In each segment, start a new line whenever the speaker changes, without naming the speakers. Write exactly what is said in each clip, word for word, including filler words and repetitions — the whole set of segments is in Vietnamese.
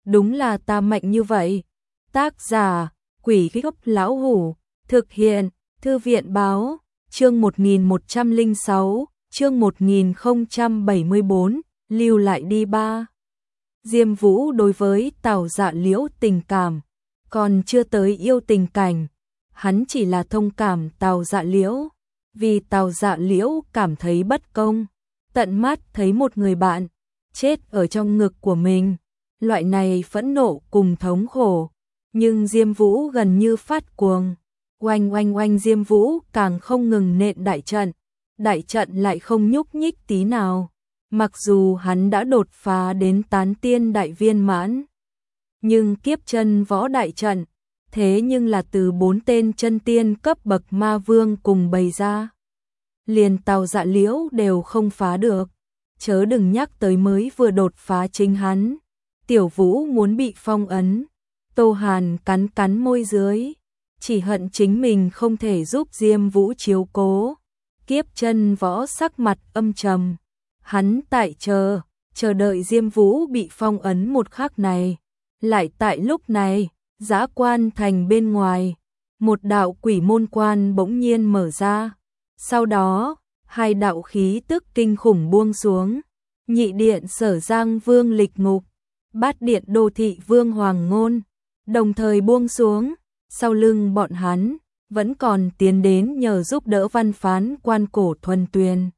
đúng là ta mạnh như vậy. Tác giả, Quỷ Gốc Lão Hủ, thực hiện, Thư viện Báo, chương một nghìn một trăm lẻ sáu, chương một nghìn không trăm bảy mươi bốn, lưu lại đi ba. Diêm Vũ đối với Tào Dạ Liễu tình cảm, còn chưa tới yêu tình cảnh, hắn chỉ là thông cảm Tào Dạ Liễu, vì Tào Dạ Liễu cảm thấy bất công, tận mắt thấy một người bạn chết ở trong ngực của mình, loại này phẫn nộ cùng thống khổ, nhưng Diêm Vũ gần như phát cuồng. Oanh oanh oanh, Diêm Vũ càng không ngừng nện đại trận, đại trận lại không nhúc nhích tí nào. Mặc dù hắn đã đột phá đến tán tiên đại viên mãn, nhưng kiếp chân võ đại trận, thế nhưng là từ bốn tên chân tiên cấp bậc ma vương cùng bày ra. Liền Tào Dạ Liễu đều không phá được, chớ đừng nhắc tới mới vừa đột phá chính hắn. Tiểu Vũ muốn bị phong ấn, Tô Hàn cắn cắn môi dưới, chỉ hận chính mình không thể giúp Diêm Vũ chiếu cố. Kiếp chân võ sắc mặt âm trầm, hắn tại chờ, chờ đợi Diêm Vũ bị phong ấn một khắc này. Lại tại lúc này, Dã Quan thành bên ngoài, một đạo quỷ môn quan bỗng nhiên mở ra. Sau đó, hai đạo khí tức kinh khủng buông xuống. Nhị điện Sở Giang Vương Lịch Ngục, Bát điện Đô thị Vương Hoàng Ngôn, đồng thời buông xuống. Sau lưng bọn hắn, vẫn còn tiến đến nhờ giúp đỡ văn phán quan Cổ Thuần Tuyền.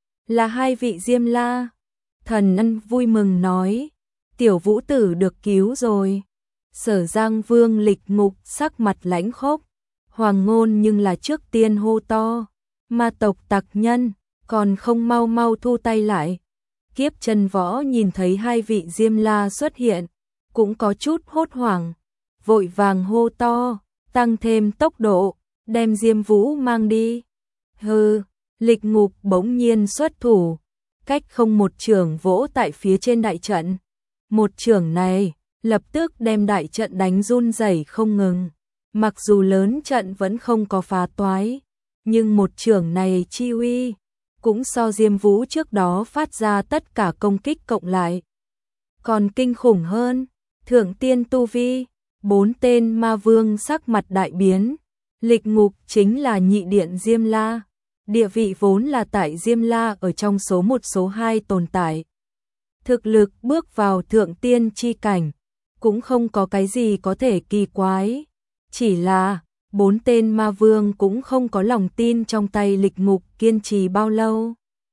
Là hai vị Diêm La. Thần Ân vui mừng nói, Tiểu Vũ tử được cứu rồi. Sở Giang Vương Lịch Ngục sắc mặt lãnh khốc, Hoàng Ngôn nhưng là trước tiên hô to, ma tộc tặc nhân, còn không mau mau thu tay lại. Kiếp chân võ nhìn thấy hai vị Diêm La xuất hiện, cũng có chút hốt hoảng, vội vàng hô to, tăng thêm tốc độ, đem Diêm Vũ mang đi. Hừ, Lịch Ngục bỗng nhiên xuất thủ, cách không một chưởng vỗ tại phía trên đại trận. Một chưởng này, lập tức đem đại trận đánh run rẩy không ngừng. Mặc dù lớn trận vẫn không có phá toái, nhưng một chưởng này chi uy, cũng so Diêm Vũ trước đó phát ra tất cả công kích cộng lại còn kinh khủng hơn. Thượng tiên tu vi, bốn tên ma vương sắc mặt đại biến. Lịch Ngục chính là nhị điện Diêm La, địa vị vốn là tại Diêm La ở trong số một số hai tồn tại. Thực lực bước vào thượng tiên chi cảnh, cũng không có cái gì có thể kỳ quái. Chỉ là, bốn tên ma vương cũng không có lòng tin trong tay Lịch Ngục kiên trì bao lâu.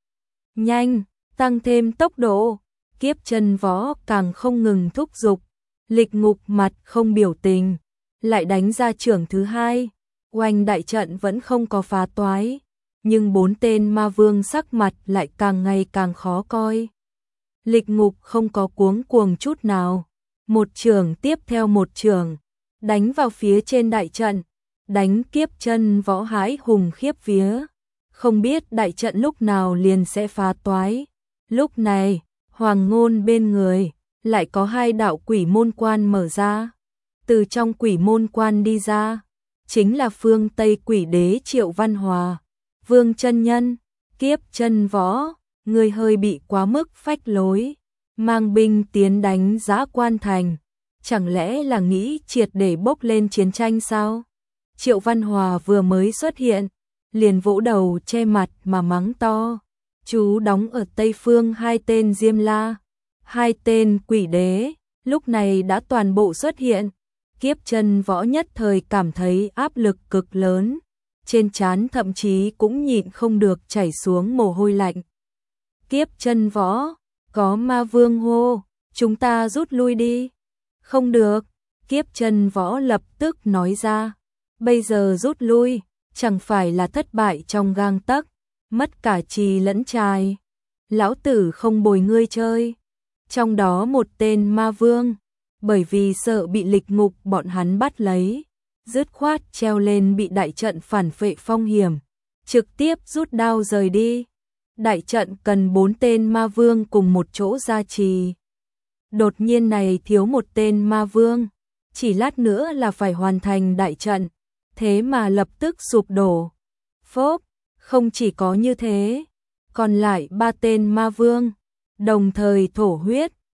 Nhanh, tăng thêm tốc độ, kiếp chân võ càng không ngừng thúc giục. Lịch Ngục mặt không biểu tình, lại đánh ra chưởng thứ hai. Oanh, đại trận vẫn không có phá toái, nhưng bốn tên ma vương sắc mặt lại càng ngày càng khó coi. Lịch Ngục không có cuống cuồng chút nào, một chưởng tiếp theo một chưởng, đánh vào phía trên đại trận, đánh kiếp chân võ hãi hùng khiếp vía. Không biết đại trận lúc nào liền sẽ phá toái. Lúc này, Hoàng Ngôn bên người, lại có hai đạo quỷ môn quan mở ra. Từ trong quỷ môn quan đi ra, chính là phương Tây quỷ đế Triệu Văn Hòa. Vương chân nhân, kiếp chân võ, người hơi bị quá mức phách lối, mang binh tiến đánh Dã Quan thành, chẳng lẽ là nghĩ triệt để bốc lên chiến tranh sao? Triệu Văn Hòa vừa mới xuất hiện, liền vỗ đầu che mặt mà mắng to. Chú đóng ở Tây Phương hai tên Diêm La, hai tên quỷ đế, lúc này đã toàn bộ xuất hiện. Kiếp chân võ nhất thời cảm thấy áp lực cực lớn, trên trán thậm chí cũng nhịn không được chảy xuống mồ hôi lạnh. Kiếp chân võ, có ma vương hô, chúng ta rút lui đi. Không được, kiếp chân võ lập tức nói ra, bây giờ rút lui, chẳng phải là thất bại trong gang tấc, mất cả trì lẫn trai. Lão tử không bồi ngươi chơi. Trong đó một tên ma vương, bởi vì sợ bị Lịch Ngục bọn hắn bắt lấy, dứt khoát treo lên bị đại trận phản phệ phong hiểm, trực tiếp rút đao rời đi. Đại trận cần bốn tên ma vương cùng một chỗ gia trì. Đột nhiên này thiếu một tên ma vương, chỉ lát nữa là phải hoàn thành đại trận, thế mà lập tức sụp đổ. Phốp, không chỉ có như thế, còn lại ba tên ma vương, đồng thời thổ huyết,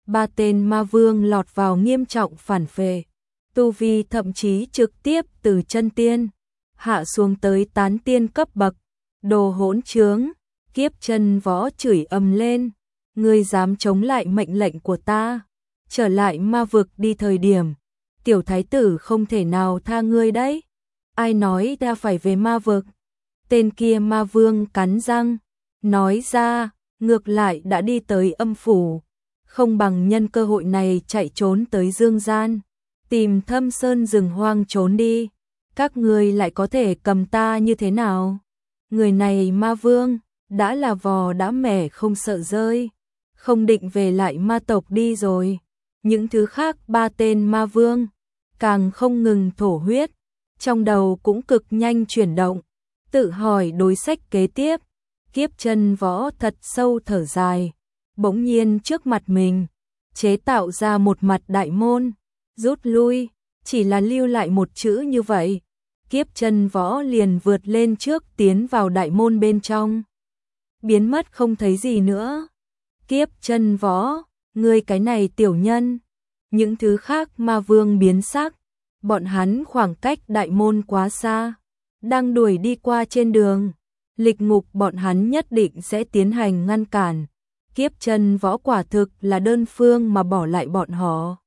ba tên ma vương lọt vào nghiêm trọng phản phệ. Tu vi thậm chí trực tiếp từ chân tiên hạ xuống tới tán tiên cấp bậc. Đồ hỗn trướng, Kiếp Chân Võ chửi ầm lên, ngươi dám chống lại mệnh lệnh của ta, trở lại ma vực đi, thời điểm tiểu thái tử không thể nào tha ngươi đấy. Ai nói ta phải về ma vực? Tên kia ma vương cắn răng, nói ra, ngược lại đã đi tới âm phủ, không bằng nhân cơ hội này chạy trốn tới dương gian, tìm thâm sơn rừng hoang trốn đi. Các ngươi lại có thể cầm ta như thế nào? Người này ma vương, đã là vò đã mẻ không sợ rơi, không định về lại ma tộc đi rồi. Những thứ khác ba tên ma vương, càng không ngừng thổ huyết, trong đầu cũng cực nhanh chuyển động, tự hỏi đối sách kế tiếp. Kiếp Chân Võ thật sâu thở dài, bỗng nhiên trước mặt mình, chế tạo ra một mặt đại môn, rút lui, chỉ là lưu lại một chữ như vậy. Kiếp Chân Võ liền vượt lên trước tiến vào đại môn bên trong, biến mất không thấy gì nữa. Kiếp Chân Võ, ngươi cái này tiểu nhân. Những thứ khác ma vương biến sắc, bọn hắn khoảng cách đại môn quá xa, đang đuổi đi qua trên đường, lịch ngục bọn hắn nhất định sẽ tiến hành ngăn cản. Kiếp Chân Võ quả thực là đơn phương mà bỏ lại bọn họ.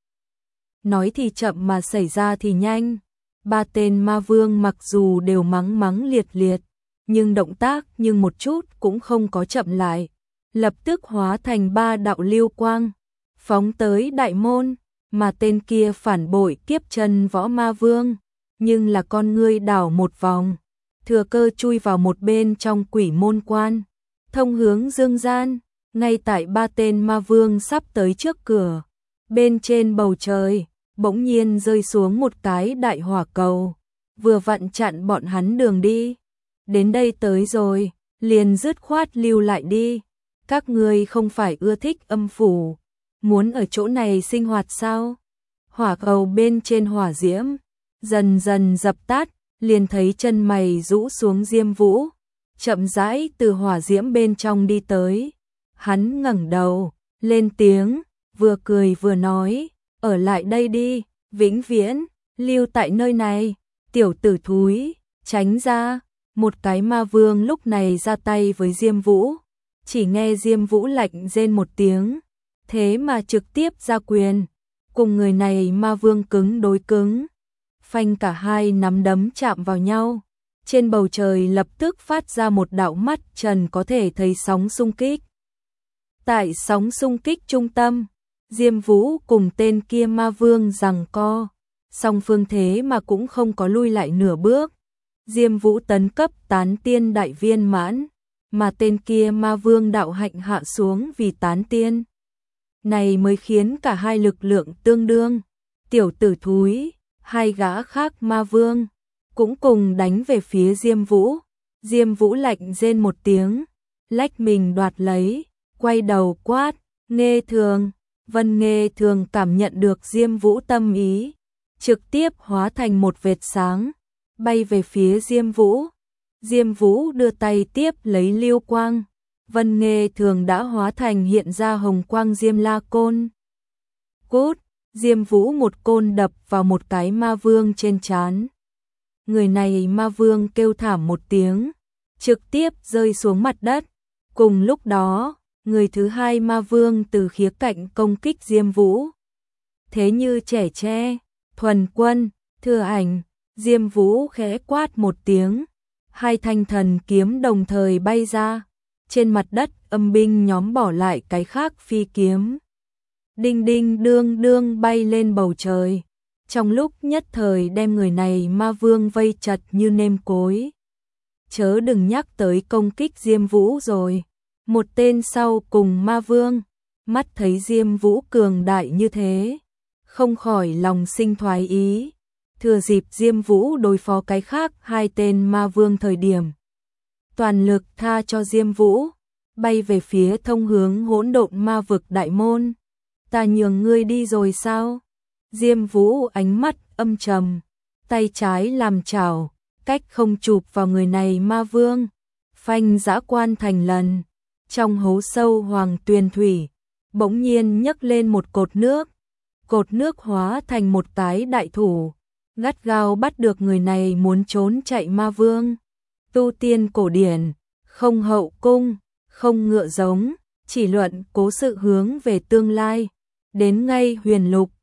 Nói thì chậm mà xảy ra thì nhanh. Ba tên ma vương mặc dù đều mắng mắng liệt liệt, nhưng động tác nhưng một chút cũng không có chậm lại, lập tức hóa thành ba đạo lưu quang, phóng tới đại môn. Mà tên kia phản bội Kiếp Chân Võ ma vương, nhưng là con ngươi đảo một vòng, thừa cơ chui vào một bên trong quỷ môn quan, thông hướng dương gian. Ngay tại ba tên ma vương sắp tới trước cửa, bên trên bầu trời bỗng nhiên rơi xuống một cái đại hỏa cầu, vừa vặn chặn bọn hắn đường đi. Đến đây tới rồi, liền dứt khoát lưu lại đi. Các ngươi không phải ưa thích âm phủ, muốn ở chỗ này sinh hoạt sao? Hỏa cầu bên trên hỏa diễm dần dần dập tắt, liền thấy chân mày rũ xuống Diêm Vũ, chậm rãi từ hỏa diễm bên trong đi tới. Hắn ngẩng đầu, lên tiếng, vừa cười vừa nói, ở lại đây đi, vĩnh viễn, lưu tại nơi này, tiểu tử thúi, tránh ra. Một cái ma vương lúc này ra tay với Diêm Vũ, chỉ nghe Diêm Vũ lạnh rên một tiếng, thế mà trực tiếp ra quyền, cùng người này ma vương cứng đối cứng, phanh cả hai nắm đấm chạm vào nhau. Trên bầu trời lập tức phát ra một đạo mắt trần có thể thấy sóng xung kích. Tại sóng xung kích trung tâm, Diêm Vũ cùng tên kia ma vương giằng co, song phương thế mà cũng không có lui lại nửa bước. Diêm Vũ tấn cấp tán tiên đại viên mãn, mà tên kia ma vương đạo hạnh hạ xuống vì tán tiên. Này mới khiến cả hai lực lượng tương đương. Tiểu tử thúi, hai gã khác ma vương cũng cùng đánh về phía Diêm Vũ. Diêm Vũ lạnh rên một tiếng, lách mình đoạt lấy, quay đầu quát, Nghê Thường. Vân Nghê Thường cảm nhận được Diêm Vũ tâm ý, trực tiếp hóa thành một vệt sáng, bay về phía Diêm Vũ. Diêm Vũ đưa tay tiếp lấy lưu quang, Vân Nghê Thường đã hóa thành hiện ra hồng quang Diêm La Côn. Cút, Diêm Vũ một côn đập vào một cái ma vương trên trán. Người này ma vương kêu thảm một tiếng, trực tiếp rơi xuống mặt đất. Cùng lúc đó, người thứ hai ma vương từ khía cạnh công kích Diêm Vũ. Thế như trẻ tre, thuần quân, Thừa Ảnh, Diêm Vũ khẽ quát một tiếng, hai thanh thần kiếm đồng thời bay ra. Trên mặt đất âm binh nhóm bỏ lại cái khác phi kiếm, đinh đinh đương đương bay lên bầu trời, trong lúc nhất thời đem người này ma vương vây chặt như nêm cối. Chớ đừng nhắc tới công kích Diêm Vũ rồi. Một tên sau cùng ma vương, mắt thấy Diêm Vũ cường đại như thế, không khỏi lòng sinh thoái ý. Thừa dịp Diêm Vũ đối phó cái khác hai tên ma vương thời điểm, toàn lực tha cho Diêm Vũ, bay về phía thông hướng hỗn độn ma vực đại môn. Ta nhường ngươi đi rồi sao? Diêm Vũ ánh mắt âm trầm, tay trái làm chảo, cách không chụp vào người này ma vương, phanh dã quan thành lần. Trong hố sâu hoàng tuyền thủy, bỗng nhiên nhấc lên một cột nước, cột nước hóa thành một tái đại thủ, gắt gao bắt được người này muốn trốn chạy ma vương. Tu tiên cổ điển, không hậu cung, không ngựa giống, chỉ luận cố sự hướng về tương lai, đến ngay huyền lục,